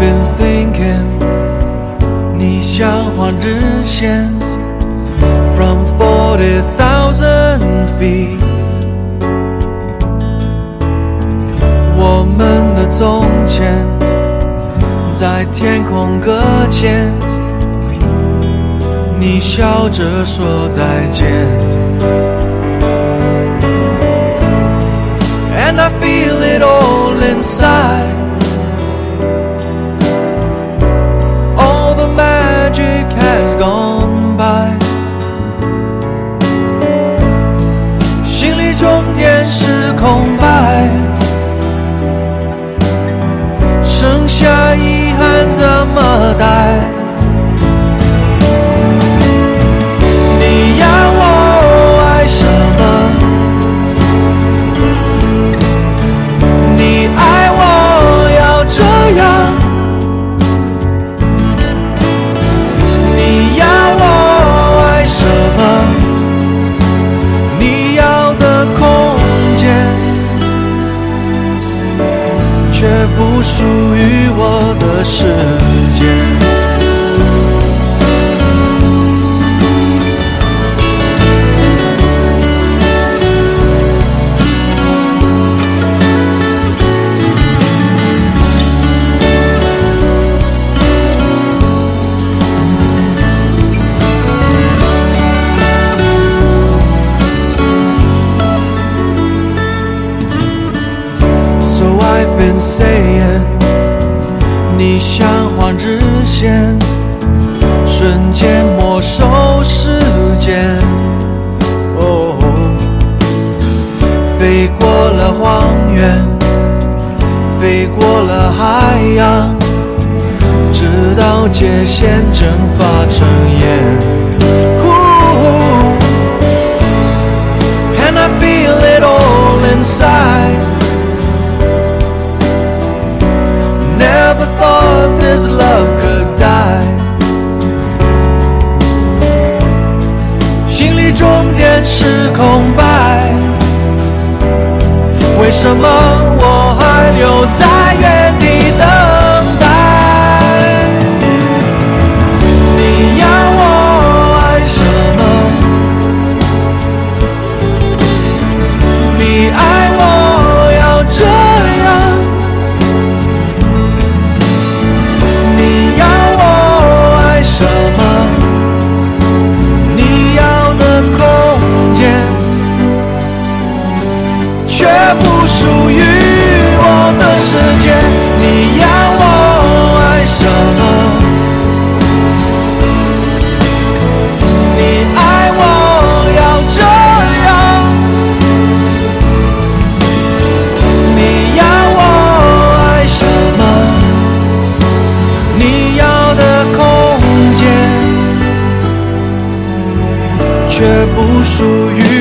been thinking 你像换日线 From 40,000 feet 我们的从前在天空搁浅你笑着说再见 And I feel it all inside All the magic has gone by 心里终点是空白剩下遗憾怎么带你要我爱什么你爱我要这样你要我爱什么你要的空间却不属于我的世界I've been saying 你像换日线瞬间没收时间飞过了荒原飞过了海洋直到界限蒸发成烟 And I feel it all inside Never thought this love could die 心里终点是空白为什么我还留在原地等待你要我爱什么你爱我要这样什么你要的空间却不属于我的世界你要我爱什么你爱我要这样你要我爱什么你要的空间却不属于